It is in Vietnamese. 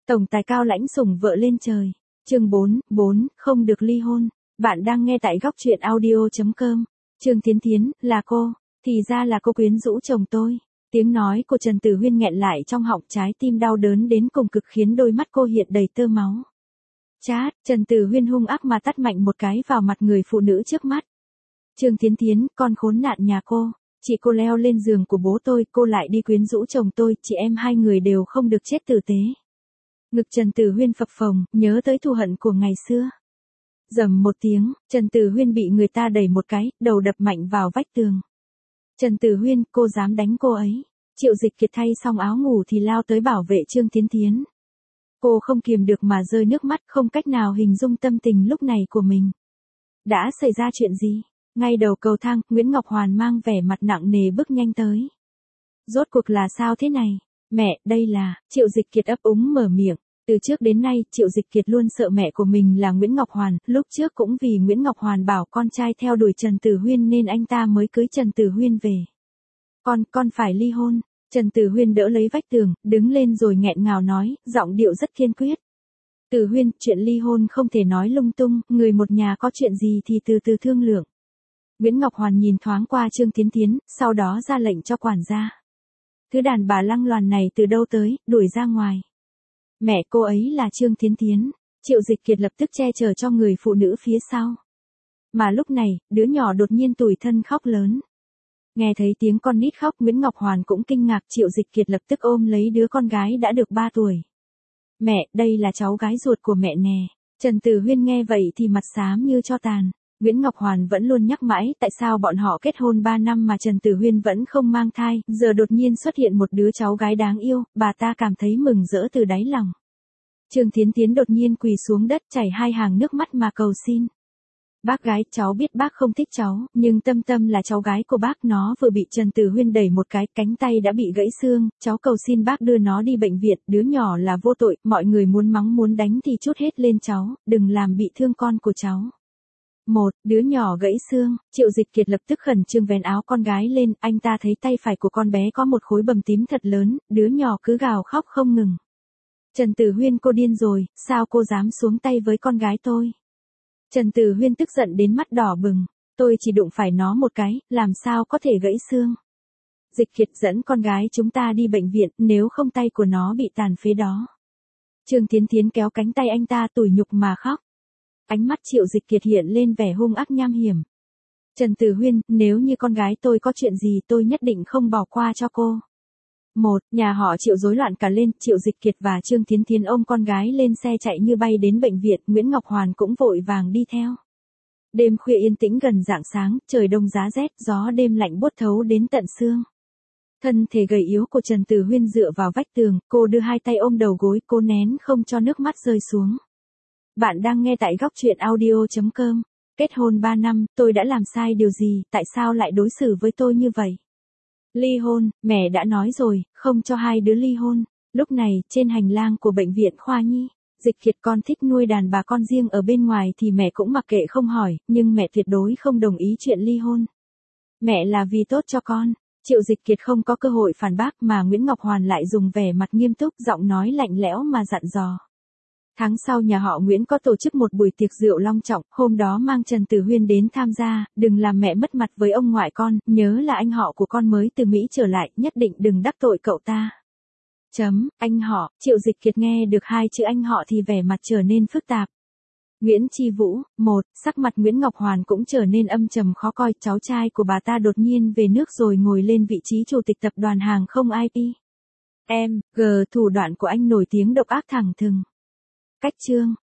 Tổng tài cao lãnh sủng vợ lên trời. Chương 4, không được ly hôn. Bạn đang nghe tại góc truyện audio.com. Trương Thiến Thiến, là cô. Thì ra là cô quyến rũ chồng tôi. Tiếng nói của Trần Tử Huyên nghẹn lại trong họng, trái tim đau đớn đến cùng cực khiến đôi mắt cô hiện đầy tơ máu. Chát, Trần Tử Huyên hung ác mà tát mạnh một cái vào mặt người phụ nữ trước mắt. Trương Thiến Thiến, con khốn nạn nhà cô. Chị cô leo lên giường của bố tôi, cô lại đi quyến rũ chồng tôi, chị em hai người đều không được chết tử tế. Ngực Trần Tử Huyên phập phồng, nhớ tới thù hận của ngày xưa. Rầm một tiếng, Trần Tử Huyên bị người ta đẩy một cái, đầu đập mạnh vào vách tường. Trần Tử Huyên, cô dám đánh cô ấy. Triệu Dịch Kiệt thay xong áo ngủ thì lao tới bảo vệ Trương Thiến Thiến. Cô không kiềm được mà rơi nước mắt, không cách nào hình dung tâm tình lúc này của mình. Đã xảy ra chuyện gì? Ngay đầu cầu thang, Nguyễn Ngọc Hoàn mang vẻ mặt nặng nề bước nhanh tới. Rốt cuộc là sao thế này? Mẹ, đây là, Triệu Dịch Kiệt ấp úng mở miệng. Từ trước đến nay, Triệu Dịch Kiệt luôn sợ mẹ của mình là Nguyễn Ngọc Hoàn, lúc trước cũng vì Nguyễn Ngọc Hoàn bảo con trai theo đuổi Trần Tử Huyên nên anh ta mới cưới Trần Tử Huyên về. Con phải ly hôn. Trần Tử Huyên đỡ lấy vách tường, đứng lên rồi nghẹn ngào nói, giọng điệu rất kiên quyết. Tử Huyên, chuyện ly hôn không thể nói lung tung, người một nhà có chuyện gì thì từ từ thương lượng. Nguyễn Ngọc Hoàn nhìn thoáng qua Trương Thiến Thiến, sau đó ra lệnh cho quản gia. Thứ đàn bà lăng loàn này từ đâu tới, đuổi ra ngoài. Mẹ cô ấy là Trương Thiến Thiến. Triệu Dịch Kiệt lập tức che chở cho người phụ nữ phía sau. Mà lúc này, đứa nhỏ đột nhiên tủi thân khóc lớn. Nghe thấy tiếng con nít khóc, Nguyễn Ngọc Hoàn cũng kinh ngạc. Triệu Dịch Kiệt lập tức ôm lấy đứa con gái đã được 3 tuổi. Mẹ, đây là cháu gái ruột của mẹ nè. Trần Tử Huyên nghe vậy thì mặt xám như tro tàn. Nguyễn Ngọc Hoàn vẫn luôn nhắc mãi tại sao bọn họ kết hôn 3 năm mà Trần Tử Huyên vẫn không mang thai, giờ đột nhiên xuất hiện một đứa cháu gái đáng yêu, bà ta cảm thấy mừng rỡ từ đáy lòng. Trương Thiến Thiến đột nhiên quỳ xuống đất chảy 2 hàng nước mắt mà cầu xin. Bác gái, cháu biết bác không thích cháu, nhưng Tâm Tâm là cháu gái của bác, nó vừa bị Trần Tử Huyên đẩy một cái, cánh tay đã bị gãy xương, cháu cầu xin bác đưa nó đi bệnh viện, đứa nhỏ là vô tội, mọi người muốn mắng muốn đánh thì trút hết lên cháu, đừng làm bị thương con của cháu. Đứa nhỏ gãy xương, Triệu Dịch Kiệt lập tức khẩn trương vén áo con gái lên, anh ta thấy tay phải của con bé có một khối bầm tím thật lớn, đứa nhỏ cứ gào khóc không ngừng. Trần Tử Huyên, cô điên rồi, sao cô dám xuống tay với con gái tôi? Trần Tử Huyên tức giận đến mắt đỏ bừng, tôi chỉ đụng phải nó một cái, làm sao có thể gãy xương? Dịch Kiệt, dẫn con gái chúng ta đi bệnh viện, nếu không tay của nó bị tàn phế đó. Trương Thiến Thiến kéo cánh tay anh ta tủi nhục mà khóc. Ánh mắt Triệu Dịch Kiệt hiện lên vẻ hung ác nham hiểm. Trần Tử Huyên, nếu như con gái tôi có chuyện gì tôi nhất định không bỏ qua cho cô. Nhà họ Triệu rối loạn cả lên, Triệu Dịch Kiệt và Trương Thiến Thiến ôm con gái lên xe chạy như bay đến bệnh viện, Nguyễn Ngọc Hoàn cũng vội vàng đi theo. Đêm khuya yên tĩnh gần rạng sáng, trời đông giá rét, gió đêm lạnh buốt thấu đến tận xương. Thân thể gầy yếu của Trần Tử Huyên dựa vào vách tường, cô đưa 2 tay ôm đầu gối, cô nén không cho nước mắt rơi xuống. Bạn đang nghe tại góc truyện audio.com. Kết hôn 3 năm, tôi đã làm sai điều gì, tại sao lại đối xử với tôi như vậy? Ly hôn, mẹ đã nói rồi, không cho hai đứa ly hôn. Lúc này, trên hành lang của bệnh viện khoa nhi, Dịch Kiệt, con thích nuôi đàn bà con riêng ở bên ngoài thì mẹ cũng mặc kệ không hỏi, nhưng mẹ tuyệt đối không đồng ý chuyện ly hôn. Mẹ là vì tốt cho con. Triệu Dịch Kiệt không có cơ hội phản bác mà Nguyễn Ngọc Hoàn lại dùng vẻ mặt nghiêm túc, giọng nói lạnh lẽo mà dặn dò. Tháng sau nhà họ Nguyễn có tổ chức một buổi tiệc rượu long trọng, hôm đó mang Trần Tử Huyên đến tham gia, đừng làm mẹ mất mặt với ông ngoại con, nhớ là anh họ của con mới từ Mỹ trở lại, nhất định đừng đắc tội cậu ta. Anh họ, Triệu Dịch Kiệt nghe được 2 chữ anh họ thì vẻ mặt trở nên phức tạp. Nguyễn Chi Vũ, sắc mặt Nguyễn Ngọc Hoàn cũng trở nên âm trầm khó coi, cháu trai của bà ta đột nhiên về nước rồi ngồi lên vị trí chủ tịch tập đoàn hàng không IP. Thủ đoạn của anh nổi tiếng độc ác thẳng thừng. Cách chương,